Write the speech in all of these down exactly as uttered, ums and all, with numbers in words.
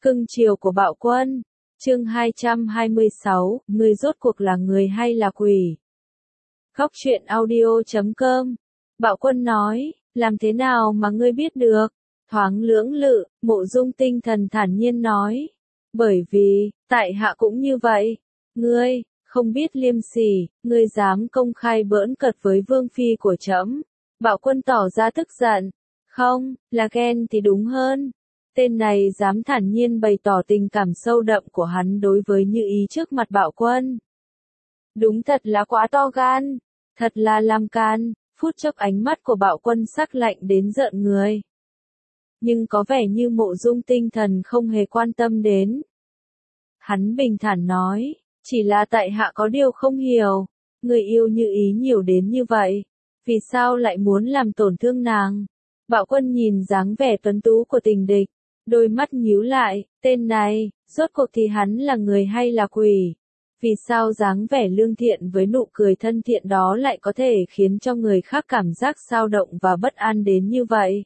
Cưng chiều của Bạo Quân. Chương hai trăm hai mươi sáu, ngươi rốt cuộc là người hay là quỷ? Góc truyện audio chấm com. Bạo Quân nói, làm thế nào mà ngươi biết được? Thoáng lưỡng lự, Mộ Dung Tinh Thần thản nhiên nói. Bởi vì, tại hạ cũng như vậy. Ngươi, không biết liêm sỉ, ngươi dám công khai bỡn cợt với vương phi của trẫm. Bạo Quân tỏ ra tức giận. Không, là ghen thì đúng hơn. Tên này dám thản nhiên bày tỏ tình cảm sâu đậm của hắn đối với Như Ý trước mặt Bạo Quân. Đúng thật là quá to gan, thật là làm can, phút chốc ánh mắt của Bạo Quân sắc lạnh đến rợn người. Nhưng có vẻ như Mộ Dung Tinh Thần không hề quan tâm đến. Hắn bình thản nói, chỉ là tại hạ có điều không hiểu, người yêu Như Ý nhiều đến như vậy, vì sao lại muốn làm tổn thương nàng? Bạo Quân nhìn dáng vẻ tuấn tú của tình địch, đôi mắt nhíu lại, tên này, rốt cuộc thì hắn là người hay là quỷ? Vì sao dáng vẻ lương thiện với nụ cười thân thiện đó lại có thể khiến cho người khác cảm giác xao động và bất an đến như vậy?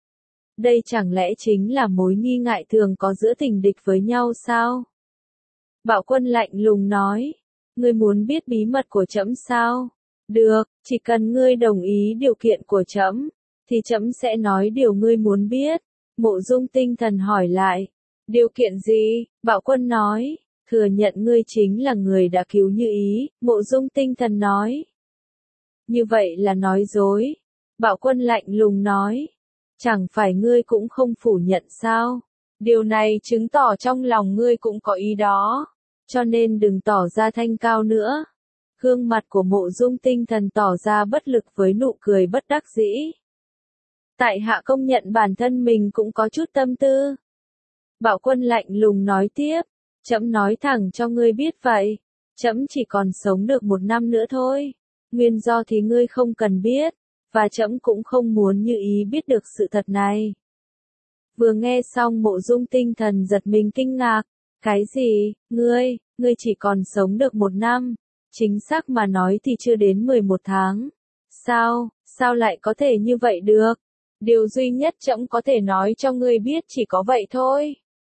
Đây chẳng lẽ chính là mối nghi ngại thường có giữa tình địch với nhau sao? Bạo Quân lạnh lùng nói, ngươi muốn biết bí mật của trẫm sao? Được, chỉ cần ngươi đồng ý điều kiện của trẫm, thì trẫm sẽ nói điều ngươi muốn biết. Mộ Dung Tinh Thần hỏi lại, điều kiện gì? Bạo Quân nói, thừa nhận ngươi chính là người đã cứu Như Ý. Mộ Dung Tinh Thần nói, như vậy là nói dối. Bạo Quân lạnh lùng nói, chẳng phải ngươi cũng không phủ nhận sao? Điều này chứng tỏ trong lòng ngươi cũng có ý đó, cho nên đừng tỏ ra thanh cao nữa. Gương mặt của Mộ Dung Tinh Thần tỏ ra bất lực với nụ cười bất đắc dĩ. Tại hạ công nhận bản thân mình cũng có chút tâm tư. Bạo Quân lạnh lùng nói tiếp, trẫm nói thẳng cho ngươi biết vậy, trẫm chỉ còn sống được một năm nữa thôi. Nguyên do thì ngươi không cần biết, và trẫm cũng không muốn Như Ý biết được sự thật này. Vừa nghe xong Mộ Dung Tinh Thần giật mình kinh ngạc, cái gì, ngươi, ngươi chỉ còn sống được một năm, chính xác mà nói thì chưa đến mười một tháng. Sao, sao lại có thể như vậy được? Điều duy nhất trẫm có thể nói cho ngươi biết chỉ có vậy thôi.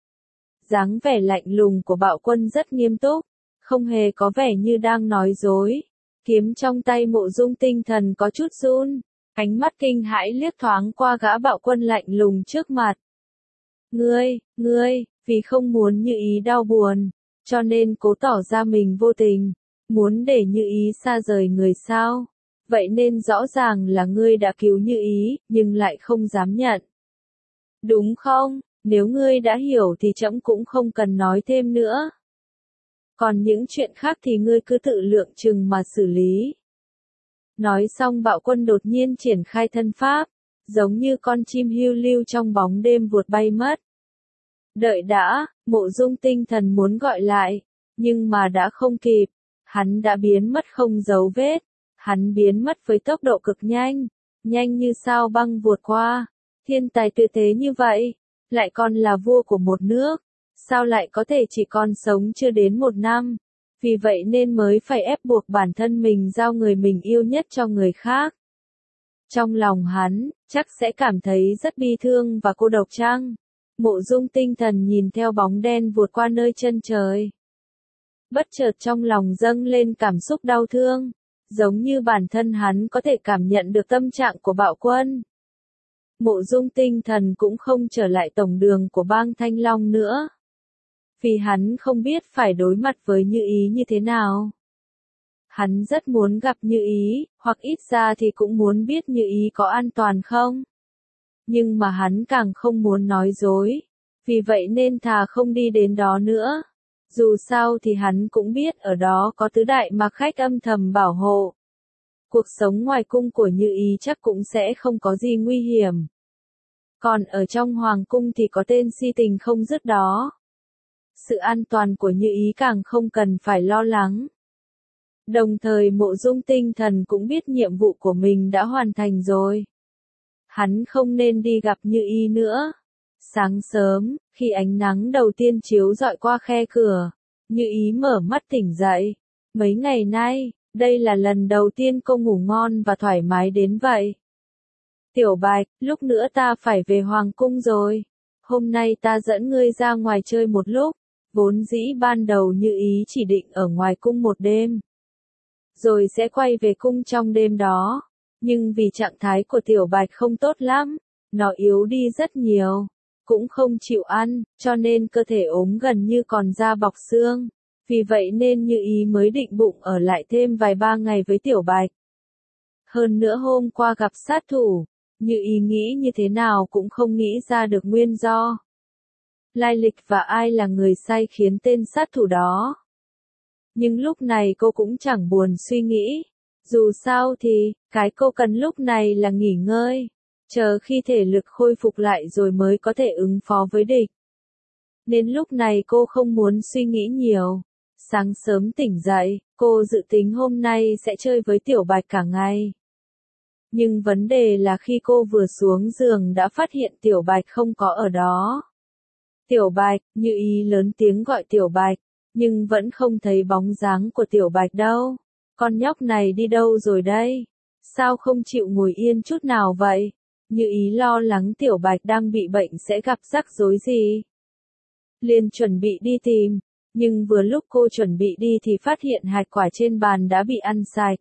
Dáng vẻ lạnh lùng của Bạo Quân rất nghiêm túc, không hề có vẻ như đang nói dối. Kiếm trong tay Mộ Dung Tinh Thần có chút run, ánh mắt kinh hãi liếc thoáng qua gã Bạo Quân lạnh lùng trước mặt. Ngươi, ngươi, vì không muốn Như Ý đau buồn, cho nên cố tỏ ra mình vô tình, muốn để Như Ý xa rời người sao? Vậy nên rõ ràng là ngươi đã cứu Như Ý, nhưng lại không dám nhận. Đúng không? Nếu ngươi đã hiểu thì trẫm cũng không cần nói thêm nữa. Còn những chuyện khác thì ngươi cứ tự lượng chừng mà xử lý. Nói xong Bạo Quân đột nhiên triển khai thân pháp, giống như con chim hiu lưu trong bóng đêm vụt bay mất. Đợi đã, Mộ Dung Tinh Thần muốn gọi lại, nhưng mà đã không kịp, hắn đã biến mất không dấu vết. Hắn biến mất với tốc độ cực nhanh, nhanh như sao băng vụt qua. Thiên tài tuyệt thế như vậy, lại còn là vua của một nước, sao lại có thể chỉ còn sống chưa đến một năm? Vì vậy nên mới phải ép buộc bản thân mình giao người mình yêu nhất cho người khác. Trong lòng hắn, chắc sẽ cảm thấy rất bi thương và cô độc chăng? Mộ Dung Tinh Thần nhìn theo bóng đen vụt qua nơi chân trời. Bất chợt trong lòng dâng lên cảm xúc đau thương. Giống như bản thân hắn có thể cảm nhận được tâm trạng của Bạo Quân. Mộ Dung Tinh Thần cũng không trở lại tổng đường của bang Thanh Long nữa. Vì hắn không biết phải đối mặt với Như Ý như thế nào. Hắn rất muốn gặp Như Ý, hoặc ít ra thì cũng muốn biết Như Ý có an toàn không. Nhưng mà hắn càng không muốn nói dối. Vì vậy nên thà không đi đến đó nữa. Dù sao thì hắn cũng biết ở đó có tứ đại mặc khách âm thầm bảo hộ. Cuộc sống ngoài cung của Như Ý chắc cũng sẽ không có gì nguy hiểm. Còn ở trong hoàng cung thì có tên si tình không dứt đó. Sự an toàn của Như Ý càng không cần phải lo lắng. Đồng thời Mộ Dung Tinh Thần cũng biết nhiệm vụ của mình đã hoàn thành rồi. Hắn không nên đi gặp Như Ý nữa. Sáng sớm, khi ánh nắng đầu tiên chiếu rọi qua khe cửa, Như Ý mở mắt tỉnh dậy. Mấy ngày nay, đây là lần đầu tiên cô ngủ ngon và thoải mái đến vậy. Tiểu Bạch, lúc nữa ta phải về hoàng cung rồi. hôm nay ta dẫn ngươi ra ngoài chơi một lúc, vốn dĩ ban đầu Như Ý chỉ định ở ngoài cung một đêm, rồi sẽ quay về cung trong đêm đó, nhưng vì trạng thái của Tiểu Bạch không tốt lắm, nó yếu đi rất nhiều, cũng không chịu ăn, cho nên cơ thể ốm gần như còn da bọc xương, vì vậy nên Như Ý mới định bụng ở lại thêm vài ba ngày với Tiểu Bạch. Hơn nữa hôm qua gặp sát thủ, Như Ý nghĩ như thế nào cũng không nghĩ ra được nguyên do. Lai lịch và ai là người sai khiến tên sát thủ đó. Nhưng lúc này cô cũng chẳng buồn suy nghĩ. Dù sao thì, cái cô cần lúc này là nghỉ ngơi. Chờ khi thể lực khôi phục lại rồi mới có thể ứng phó với địch. Nên lúc này cô không muốn suy nghĩ nhiều. Sáng sớm tỉnh dậy, cô dự tính hôm nay sẽ chơi với Tiểu Bạch cả ngày. Nhưng vấn đề là khi cô vừa xuống giường đã phát hiện Tiểu Bạch không có ở đó. Tiểu Bạch, Như Ý lớn tiếng gọi Tiểu Bạch, nhưng vẫn không thấy bóng dáng của Tiểu Bạch đâu. Con nhóc này đi đâu rồi đây? Sao không chịu ngồi yên chút nào vậy? Như Ý lo lắng Tiểu Bạch đang bị bệnh sẽ gặp rắc rối gì. Liền chuẩn bị đi tìm, nhưng vừa lúc cô chuẩn bị đi thì phát hiện hạt quả trên bàn đã bị ăn sạch.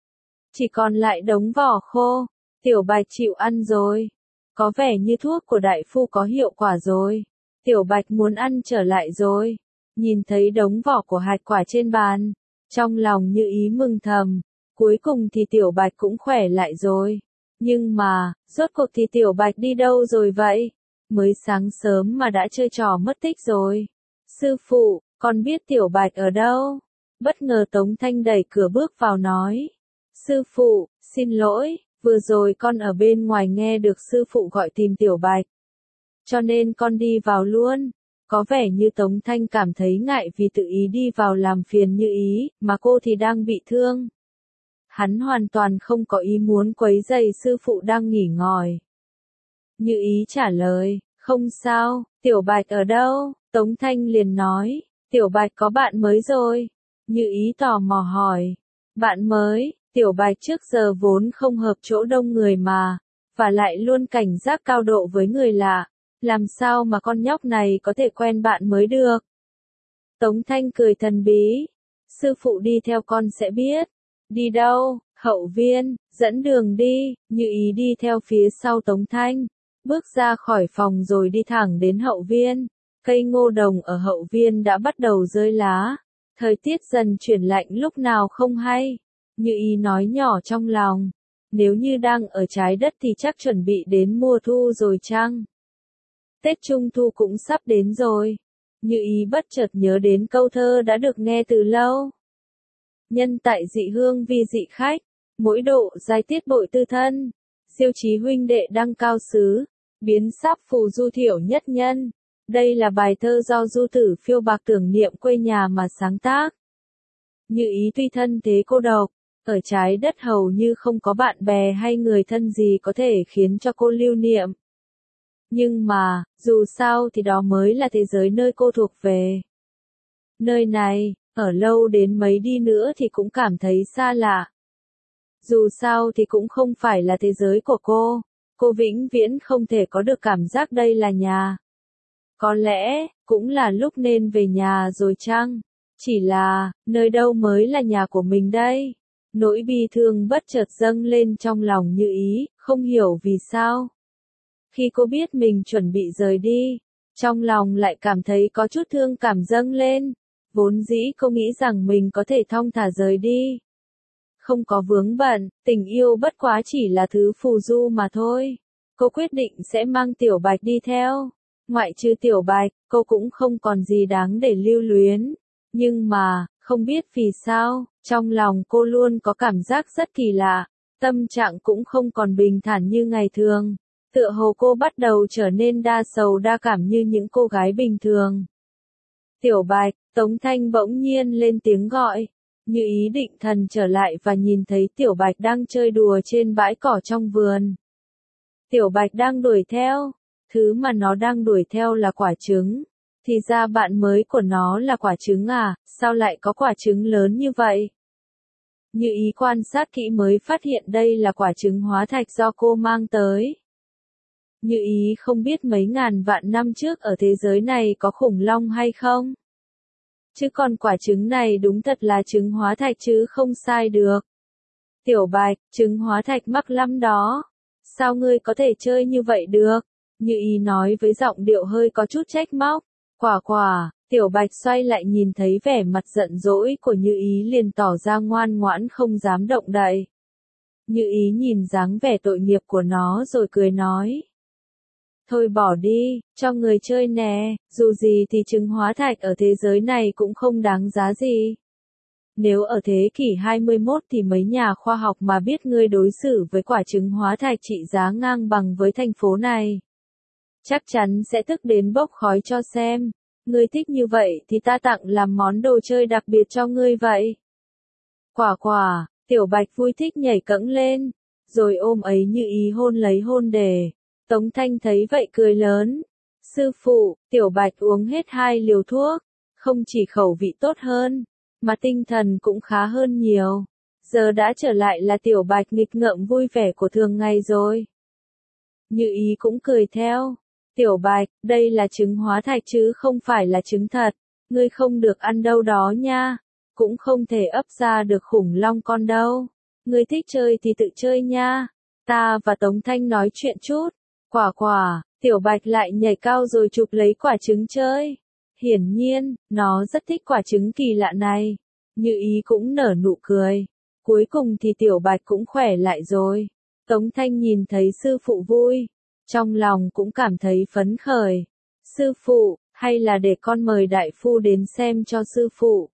Chỉ còn lại đống vỏ khô, Tiểu Bạch chịu ăn rồi. Có vẻ như thuốc của đại phu có hiệu quả rồi. Tiểu Bạch muốn ăn trở lại rồi. Nhìn thấy đống vỏ của hạt quả trên bàn, trong lòng Như Ý mừng thầm, cuối cùng thì Tiểu Bạch cũng khỏe lại rồi. Nhưng mà, rốt cuộc thì Tiểu Bạch đi đâu rồi vậy? Mới sáng sớm mà đã chơi trò mất tích rồi. Sư phụ, con biết Tiểu Bạch ở đâu? Bất ngờ Tống Thanh đẩy cửa bước vào nói. Sư phụ, xin lỗi, vừa rồi con ở bên ngoài nghe được sư phụ gọi tìm Tiểu Bạch. Cho nên con đi vào luôn. Có vẻ như Tống Thanh cảm thấy ngại vì tự ý đi vào làm phiền Như Ý, mà cô thì đang bị thương. Hắn hoàn toàn không có ý muốn quấy rầy sư phụ đang nghỉ ngơi. Như Ý trả lời, không sao, Tiểu Bạch ở đâu? Tống Thanh liền nói, Tiểu Bạch có bạn mới rồi. Như Ý tò mò hỏi, bạn mới? Tiểu Bạch trước giờ vốn không hợp chỗ đông người mà, và lại luôn cảnh giác cao độ với người lạ, làm sao mà con nhóc này có thể quen bạn mới được. Tống Thanh cười thần bí, sư phụ đi theo con sẽ biết. Đi đâu? Hậu viên, dẫn đường đi. Như Ý đi theo phía sau Tống Thanh, bước ra khỏi phòng rồi đi thẳng đến hậu viên. Cây ngô đồng ở hậu viên đã bắt đầu rơi lá, thời tiết dần chuyển lạnh lúc nào không hay. Như Ý nói nhỏ trong lòng, nếu như đang ở trái đất thì chắc chuẩn bị đến mùa thu rồi chăng? Tết Trung Thu cũng sắp đến rồi. Như Ý bất chợt nhớ đến câu thơ đã được nghe từ lâu. Nhân tại dị hương vi dị khách, mỗi độ giai tiết bội tư thân. Siêu chí huynh đệ đăng cao xứ, biến sắp phù du thiểu nhất nhân. Đây là bài thơ do du tử Phiêu Bạc tưởng niệm quê nhà mà sáng tác. Như Ý tuy thân thế cô độc, ở trái đất hầu như không có bạn bè hay người thân gì có thể khiến cho cô lưu niệm. Nhưng mà, dù sao thì đó mới là thế giới nơi cô thuộc về. Nơi này, ở lâu đến mấy đi nữa thì cũng cảm thấy xa lạ. Dù sao thì cũng không phải là thế giới của cô, cô vĩnh viễn không thể có được cảm giác đây là nhà. Có lẽ, cũng là lúc nên về nhà rồi chăng? Chỉ là, nơi đâu mới là nhà của mình đây? Nỗi bi thương bất chợt dâng lên trong lòng Như Ý, không hiểu vì sao. Khi cô biết mình chuẩn bị rời đi, trong lòng lại cảm thấy có chút thương cảm dâng lên. Vốn dĩ cô nghĩ rằng mình có thể thong thả rời đi. Không có vướng bận, tình yêu bất quá chỉ là thứ phù du mà thôi. Cô quyết định sẽ mang Tiểu Bạch đi theo. Ngoại trừ Tiểu Bạch, cô cũng không còn gì đáng để lưu luyến. Nhưng mà, không biết vì sao, trong lòng cô luôn có cảm giác rất kỳ lạ. Tâm trạng cũng không còn bình thản như ngày thường. Tựa hồ cô bắt đầu trở nên đa sầu đa cảm như những cô gái bình thường. Tiểu Bạch, Tống Thanh bỗng nhiên lên tiếng gọi. Như Ý định thần trở lại và nhìn thấy Tiểu Bạch đang chơi đùa trên bãi cỏ trong vườn. Tiểu Bạch đang đuổi theo. Thứ mà nó đang đuổi theo là quả trứng. Thì ra bạn mới của nó là quả trứng à, sao lại có quả trứng lớn như vậy? Như Ý quan sát kỹ mới phát hiện đây là quả trứng hóa thạch do cô mang tới. Như ý không biết mấy ngàn vạn năm trước ở thế giới này có khủng long hay không? Chứ còn quả trứng này đúng thật là trứng hóa thạch chứ không sai được. Tiểu Bạch, trứng hóa thạch mắc lắm đó. Sao ngươi có thể chơi như vậy được? Như ý nói với giọng điệu hơi có chút trách móc. Quả quả, Tiểu Bạch xoay lại nhìn thấy vẻ mặt giận dỗi của Như ý liền tỏ ra ngoan ngoãn không dám động đậy. Như ý nhìn dáng vẻ tội nghiệp của nó rồi cười nói. Thôi bỏ đi, cho người chơi nè, dù gì thì trứng hóa thạch ở thế giới này cũng không đáng giá gì. Nếu ở thế kỷ hai mươi mốt thì mấy nhà khoa học mà biết ngươi đối xử với quả trứng hóa thạch trị giá ngang bằng với thành phố này, chắc chắn sẽ tức đến bốc khói cho xem. Ngươi thích như vậy thì ta tặng làm món đồ chơi đặc biệt cho ngươi vậy. Quả quả, Tiểu Bạch vui thích nhảy cẫng lên, rồi ôm ấy Như ý hôn lấy hôn đề. Tống Thanh thấy vậy cười lớn. Sư phụ, Tiểu Bạch uống hết hai liều thuốc, không chỉ khẩu vị tốt hơn, mà tinh thần cũng khá hơn nhiều. Giờ đã trở lại là Tiểu Bạch nghịch ngợm vui vẻ của thường ngày rồi. Như ý cũng cười theo. Tiểu Bạch, đây là trứng hóa thạch chứ không phải là trứng thật. Ngươi không được ăn đâu đó nha. Cũng không thể ấp ra được khủng long con đâu. Ngươi thích chơi thì tự chơi nha. Ta và Tống Thanh nói chuyện chút. Quả quả, Tiểu Bạch lại nhảy cao rồi chụp lấy quả trứng chơi. Hiển nhiên, nó rất thích quả trứng kỳ lạ này. Như ý cũng nở nụ cười. Cuối cùng thì Tiểu Bạch cũng khỏe lại rồi. Tống Thanh nhìn thấy sư phụ vui, trong lòng cũng cảm thấy phấn khởi. Sư phụ, hay là để con mời đại phu đến xem cho sư phụ.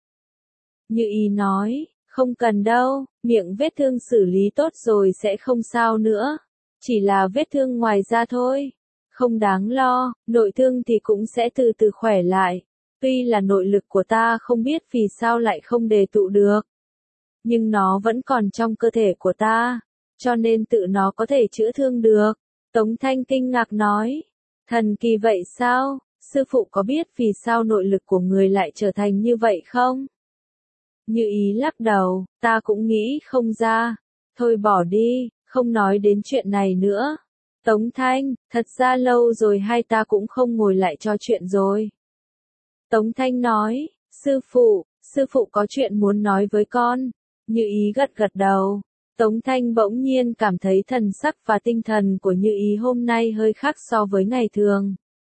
Như ý nói, không cần đâu, miệng vết thương xử lý tốt rồi sẽ không sao nữa. Chỉ là vết thương ngoài da thôi. Không đáng lo, nội thương thì cũng sẽ từ từ khỏe lại. Tuy là nội lực của ta không biết vì sao lại không đề tụ được. Nhưng nó vẫn còn trong cơ thể của ta. Cho nên tự nó có thể chữa thương được. Tống Thanh kinh ngạc nói. Thần kỳ vậy sao? Sư phụ có biết vì sao nội lực của người lại trở thành như vậy không? Như ý lắc đầu, ta cũng nghĩ không ra. Thôi bỏ đi, không nói đến chuyện này nữa. Tống Thanh, thật ra lâu rồi hai ta cũng không ngồi lại trò chuyện rồi. Tống Thanh nói, sư phụ, sư phụ có chuyện muốn nói với con. Như ý gật gật đầu. Tống Thanh bỗng nhiên cảm thấy thần sắc và tinh thần của Như ý hôm nay hơi khác so với ngày thường.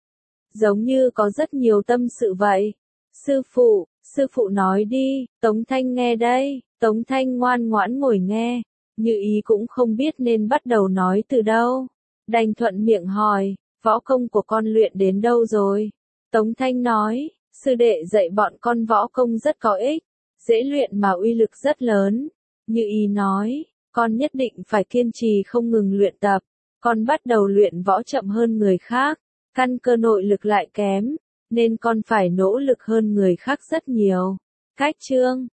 Giống như có rất nhiều tâm sự vậy. Sư phụ, sư phụ nói đi, Tống Thanh nghe đây. Tống Thanh ngoan ngoãn ngồi nghe. Như ý cũng không biết nên bắt đầu nói từ đâu. Đành thuận miệng hỏi, võ công của con luyện đến đâu rồi? Tống Thanh nói, sư đệ dạy bọn con võ công rất có ích, dễ luyện mà uy lực rất lớn. Như ý nói, con nhất định phải kiên trì không ngừng luyện tập. Con bắt đầu luyện võ chậm hơn người khác, căn cơ nội lực lại kém, nên con phải nỗ lực hơn người khác rất nhiều. Cách chương